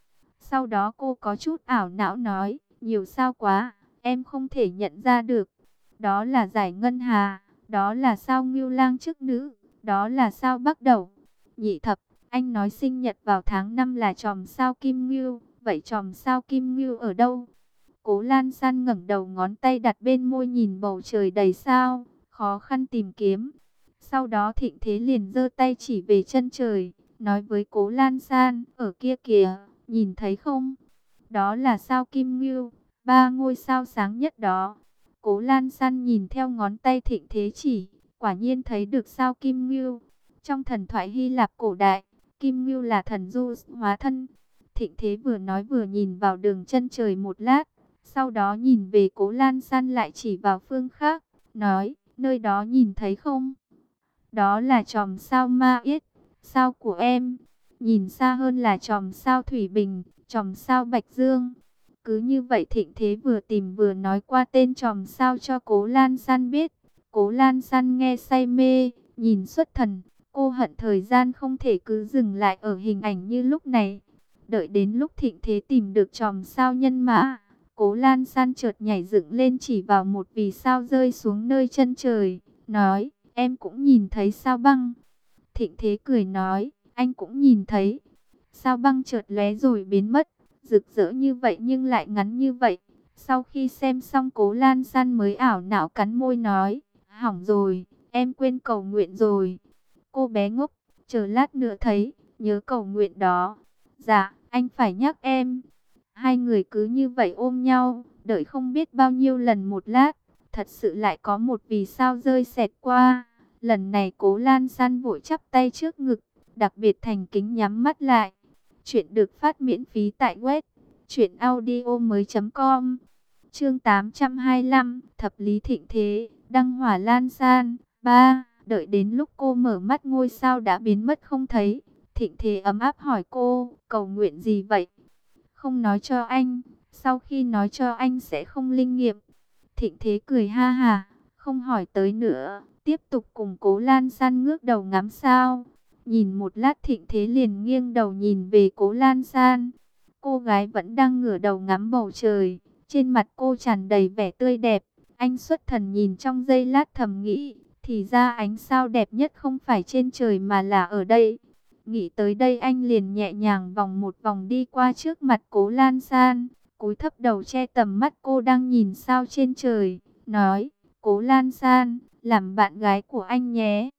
Sau đó cô có chút ảo não nói, nhiều sao quá, em không thể nhận ra được. Đó là giải ngân hà, đó là sao ngưu lang chức nữ, đó là sao bắc đầu. Nhị thập, anh nói sinh nhật vào tháng năm là chòm sao kim ngưu, vậy chòm sao kim ngưu ở đâu? Cố Lan San ngẩng đầu, ngón tay đặt bên môi nhìn bầu trời đầy sao, khó khăn tìm kiếm. Sau đó Thịnh Thế liền giơ tay chỉ về chân trời, nói với Cố Lan San, ở kia kìa, nhìn thấy không? Đó là sao Kim Ngưu, ba ngôi sao sáng nhất đó. Cố Lan San nhìn theo ngón tay Thịnh Thế chỉ, quả nhiên thấy được sao Kim Ngưu. Trong thần thoại Hy Lạp cổ đại, Kim Ngưu là thần du hóa thân. Thịnh Thế vừa nói vừa nhìn vào đường chân trời một lát, sau đó nhìn về Cố Lan San lại chỉ vào phương khác, nói, nơi đó nhìn thấy không? Đó là chòm sao Ma Yết, sao của em. Nhìn xa hơn là chòm sao Thủy Bình, chòm sao Bạch Dương. Cứ như vậy Thịnh Thế vừa tìm vừa nói qua tên chòm sao cho Cố Lan San biết. Cố Lan San nghe say mê, nhìn xuất thần. Cô hận thời gian không thể cứ dừng lại ở hình ảnh như lúc này. Đợi đến lúc Thịnh Thế tìm được chòm sao Nhân Mã, Cố Lan San chợt nhảy dựng lên chỉ vào một vì sao rơi xuống nơi chân trời, nói, em cũng nhìn thấy sao băng. Thịnh Thế cười nói, anh cũng nhìn thấy. Sao băng chợt lóe rồi biến mất, rực rỡ như vậy nhưng lại ngắn như vậy. Sau khi xem xong Cố Lan San mới ảo não cắn môi nói, hỏng rồi, em quên cầu nguyện rồi. Cô bé ngốc, chờ lát nữa thấy, nhớ cầu nguyện đó. Dạ, anh phải nhắc em. Hai người cứ như vậy ôm nhau, đợi không biết bao nhiêu lần một lát, thật sự lại có một vì sao rơi xẹt qua. Lần này Cố Lan San vội chắp tay trước ngực, đặc biệt thành kính nhắm mắt lại. Chuyện được phát miễn phí tại web truyện audio mới chấm com. Chương tám trăm hai mươi lăm, Thập lý Thịnh Thế, đăng hỏa Lan San. Ba, đợi đến lúc cô mở mắt ngôi sao đã biến mất không thấy. Thịnh Thế ấm áp hỏi cô, cầu nguyện gì vậy? Không nói cho anh, sau khi nói cho anh sẽ không linh nghiệm. Thịnh Thế cười ha ha, không hỏi tới nữa, tiếp tục cùng Cố Lan San ngước đầu ngắm sao. Nhìn một lát Thịnh Thế liền nghiêng đầu nhìn về Cố Lan San. Cô gái vẫn đang ngửa đầu ngắm bầu trời, trên mặt cô tràn đầy vẻ tươi đẹp. Anh xuất thần nhìn trong giây lát thầm nghĩ, thì ra ánh sao đẹp nhất không phải trên trời mà là ở đây. Nghĩ tới đây anh liền nhẹ nhàng vòng một vòng đi qua trước mặt Cố Lan San, cúi thấp đầu che tầm mắt cô đang nhìn sao trên trời, nói, Cố Lan San, làm bạn gái của anh nhé.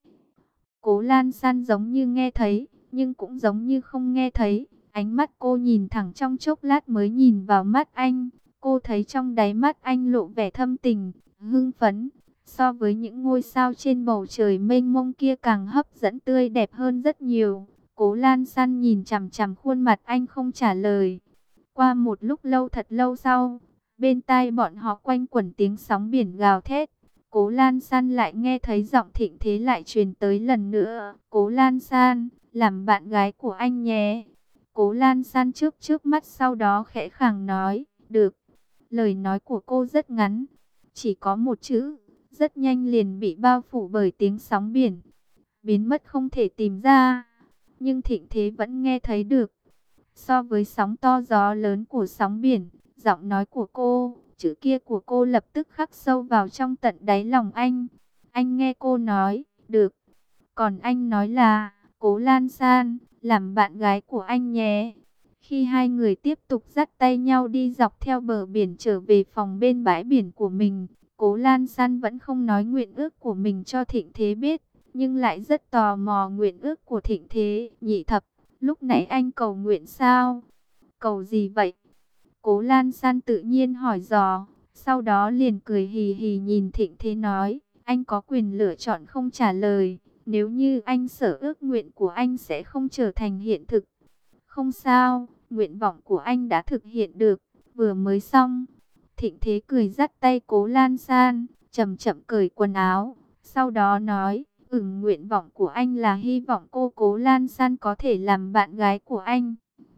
Cố Lan San giống như nghe thấy, nhưng cũng giống như không nghe thấy. Ánh mắt cô nhìn thẳng trong chốc lát mới nhìn vào mắt anh. Cô thấy trong đáy mắt anh lộ vẻ thâm tình, hưng phấn. So với những ngôi sao trên bầu trời mênh mông kia càng hấp dẫn tươi đẹp hơn rất nhiều. Cố Lan San nhìn chằm chằm khuôn mặt anh không trả lời. Qua một lúc lâu thật lâu sau, bên tai bọn họ quanh quẩn tiếng sóng biển gào thét. Cố Lan San lại nghe thấy giọng Thịnh Thế lại truyền tới lần nữa. Cố Lan San, làm bạn gái của anh nhé. Cố Lan San chớp chớp mắt sau đó khẽ khàng nói, được. Lời nói của cô rất ngắn, chỉ có một chữ, rất nhanh liền bị bao phủ bởi tiếng sóng biển, biến mất không thể tìm ra. Nhưng Thịnh Thế vẫn nghe thấy được. So với sóng to gió lớn của sóng biển, giọng nói của cô, chữ kia của cô lập tức khắc sâu vào trong tận đáy lòng anh. Anh nghe cô nói, được. Còn anh nói là, Cố Lan San, làm bạn gái của anh nhé. Khi hai người tiếp tục dắt tay nhau đi dọc theo bờ biển trở về phòng bên bãi biển của mình, Cố Lan San vẫn không nói nguyện ước của mình cho Thịnh Thế biết, nhưng lại rất tò mò nguyện ước của Thịnh Thế. Nhị thập, lúc nãy anh cầu nguyện sao? Cầu gì vậy? Cố Lan San tự nhiên hỏi dò, sau đó liền cười hì hì nhìn Thịnh Thế nói, anh có quyền lựa chọn không trả lời, nếu như anh sợ ước nguyện của anh sẽ không trở thành hiện thực. Không sao, nguyện vọng của anh đã thực hiện được, vừa mới xong. Thịnh Thế cười dắt tay Cố Lan San, chậm chậm cởi quần áo, sau đó nói, ừm, nguyện vọng của anh là hy vọng cô Cố Lan San có thể làm bạn gái của anh.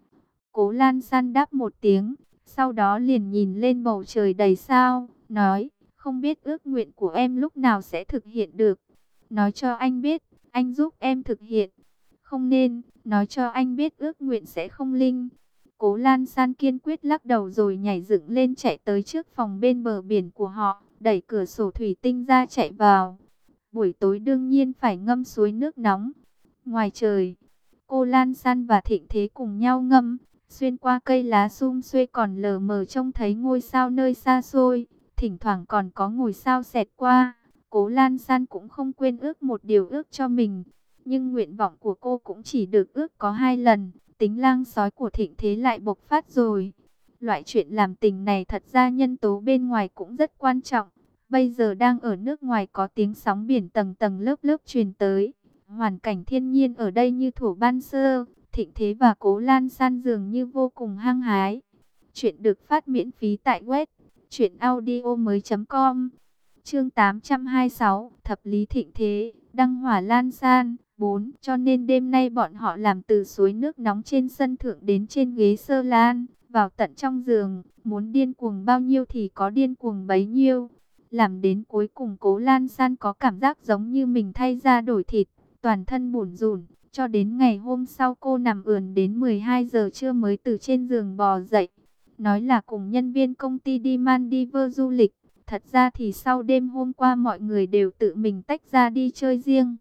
Cố Lan San đáp một tiếng, sau đó liền nhìn lên bầu trời đầy sao, nói, không biết ước nguyện của em lúc nào sẽ thực hiện được. Nói cho anh biết, anh giúp em thực hiện. Không nên, nói cho anh biết ước nguyện sẽ không linh. Cố Lan San kiên quyết lắc đầu rồi nhảy dựng lên chạy tới trước phòng bên bờ biển của họ, đẩy cửa sổ thủy tinh ra chạy vào. Buổi tối đương nhiên phải ngâm suối nước nóng. Ngoài trời, cô Lan San và Thịnh Thế cùng nhau ngâm, xuyên qua cây lá sum xuê còn lờ mờ trông thấy ngôi sao nơi xa xôi, thỉnh thoảng còn có ngôi sao xẹt qua. Cố Lan San cũng không quên ước một điều ước cho mình, nhưng nguyện vọng của cô cũng chỉ được ước có hai lần. Tính lang sói của Thịnh Thế lại bộc phát rồi. Loại chuyện làm tình này thật ra nhân tố bên ngoài cũng rất quan trọng. Bây giờ đang ở nước ngoài có tiếng sóng biển tầng tầng lớp lớp truyền tới. Hoàn cảnh thiên nhiên ở đây như thổ ban sơ. Thịnh Thế và Cố Lan San dường như vô cùng hăng hái. Chuyện được phát miễn phí tại web truyện audio mới chấm com. Chương tám trăm hai mươi sáu, Thập lý Thịnh Thế, đăng hỏa Lan San. bốn. Cho nên đêm nay bọn họ làm từ suối nước nóng trên sân thượng đến trên ghế sơ lan, vào tận trong giường, muốn điên cuồng bao nhiêu thì có điên cuồng bấy nhiêu. Làm đến cuối cùng Cố Lan San có cảm giác giống như mình thay da đổi thịt, toàn thân bủn rủn. Cho đến ngày hôm sau cô nằm ườn đến mười hai giờ trưa mới từ trên giường bò dậy. Nói là cùng nhân viên công ty đi Maldives du lịch. Thật ra thì sau đêm hôm qua mọi người đều tự mình tách ra đi chơi riêng.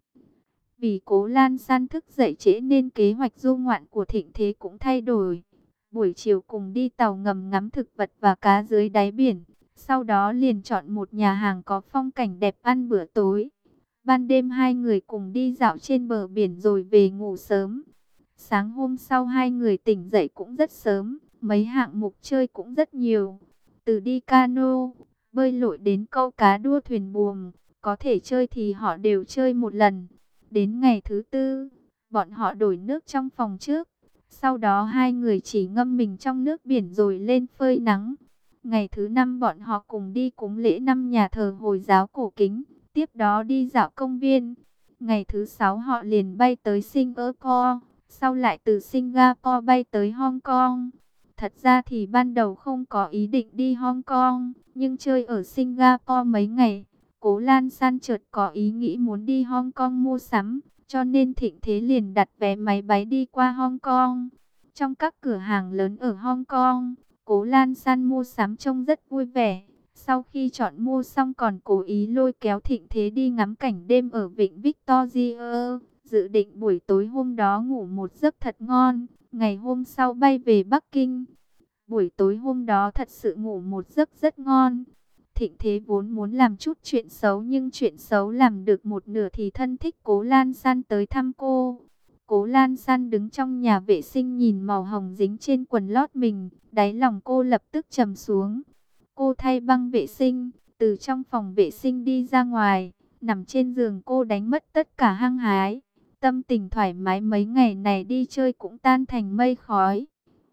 Vì Cố Lan San thức dậy trễ nên kế hoạch du ngoạn của Thịnh Thế cũng thay đổi. Buổi chiều cùng đi tàu ngầm ngắm thực vật và cá dưới đáy biển. Sau đó liền chọn một nhà hàng có phong cảnh đẹp ăn bữa tối. Ban đêm hai người cùng đi dạo trên bờ biển rồi về ngủ sớm. Sáng hôm sau hai người tỉnh dậy cũng rất sớm. Mấy hạng mục chơi cũng rất nhiều. Từ đi cano, bơi lội đến câu cá đua thuyền buồm. Có thể chơi thì họ đều chơi một lần. Đến ngày thứ tư, bọn họ đổi nước trong phòng trước. Sau đó hai người chỉ ngâm mình trong nước biển rồi lên phơi nắng. Ngày thứ năm bọn họ cùng đi cúng lễ năm nhà thờ Hồi giáo cổ kính. Tiếp đó đi dạo công viên. Ngày thứ sáu họ liền bay tới Singapore. Sau lại từ Singapore bay tới Hong Kong. Thật ra thì ban đầu không có ý định đi Hong Kong, nhưng chơi ở Singapore mấy ngày. Cố Lan San chợt có ý nghĩ muốn đi Hong Kong mua sắm, cho nên Thịnh Thế liền đặt vé máy bay đi qua Hong Kong. Trong các cửa hàng lớn ở Hong Kong, Cố Lan San mua sắm trông rất vui vẻ. Sau khi chọn mua xong còn cố ý lôi kéo Thịnh Thế đi ngắm cảnh đêm ở vịnh Victoria, dự định buổi tối hôm đó ngủ một giấc thật ngon, ngày hôm sau bay về Bắc Kinh. Buổi tối hôm đó thật sự ngủ một giấc rất ngon. Thịnh Thế vốn muốn làm chút chuyện xấu nhưng chuyện xấu làm được một nửa thì thân thích Cố Lan San tới thăm cô. Cố Lan San đứng trong nhà vệ sinh nhìn màu hồng dính trên quần lót mình, đáy lòng cô lập tức trầm xuống. Cô thay băng vệ sinh, từ trong phòng vệ sinh đi ra ngoài, nằm trên giường cô đánh mất tất cả hăng hái. Tâm tình thoải mái mấy ngày này đi chơi cũng tan thành mây khói.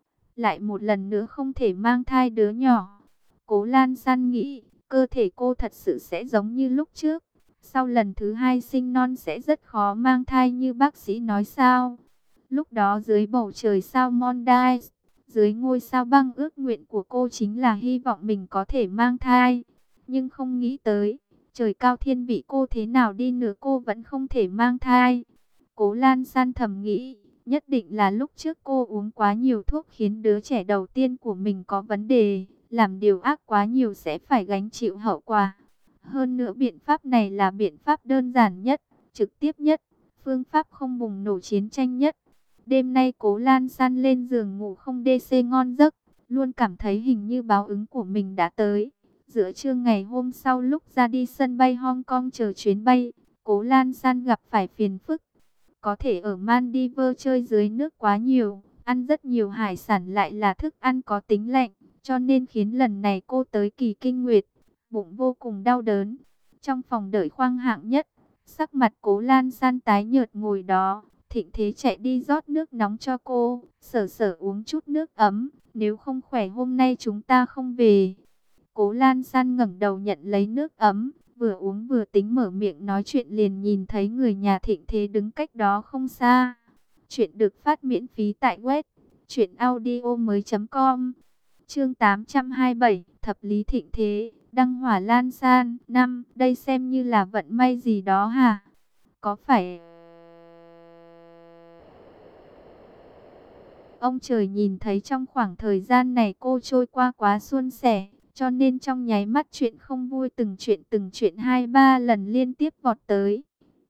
Lại một lần nữa không thể mang thai đứa nhỏ. Cố Lan San nghĩ, cơ thể cô thật sự sẽ giống như lúc trước. Sau lần thứ hai sinh non sẽ rất khó mang thai như bác sĩ nói sao. Lúc đó dưới bầu trời sao Monday, dưới ngôi sao băng ước nguyện của cô chính là hy vọng mình có thể mang thai. Nhưng không nghĩ tới, trời cao thiên vị cô thế nào đi nữa cô vẫn không thể mang thai. Cố Lan San thầm nghĩ, nhất định là lúc trước cô uống quá nhiều thuốc khiến đứa trẻ đầu tiên của mình có vấn đề. Làm điều ác quá nhiều sẽ phải gánh chịu hậu quả. Hơn nữa biện pháp này là biện pháp đơn giản nhất, trực tiếp nhất, phương pháp không bùng nổ chiến tranh nhất. Đêm nay Cố Lan San lên giường ngủ không đê xê ngon giấc, luôn cảm thấy hình như báo ứng của mình đã tới. Giữa trưa ngày hôm sau lúc ra đi sân bay Hong Kong chờ chuyến bay, Cố Lan San gặp phải phiền phức. Có thể ở Maldives chơi dưới nước quá nhiều, ăn rất nhiều hải sản lại là thức ăn có tính lạnh, cho nên khiến lần này cô tới kỳ kinh nguyệt, bụng vô cùng đau đớn. Trong phòng đợi khoang hạng nhất, sắc mặt Cố Lan San tái nhợt ngồi đó. Thịnh Thế chạy đi rót nước nóng cho cô, sở sở uống chút nước ấm, nếu không khỏe hôm nay chúng ta không về. Cố Lan San ngẩng đầu nhận lấy nước ấm, vừa uống vừa tính mở miệng nói chuyện liền nhìn thấy người nhà Thịnh Thế đứng cách đó không xa. Chuyện được phát miễn phí tại web truyện audio mới chấm com. Chương tám trăm hai mươi bảy, Thập lý Thịnh Thế, đăng hỏa Lan San. Năm, đây xem như là vận may gì đó hả? Có phải Ông trời nhìn thấy trong khoảng thời gian này cô trôi qua quá suôn sẻ, cho nên trong nháy mắt chuyện không vui từng chuyện từng chuyện hai ba lần liên tiếp vọt tới.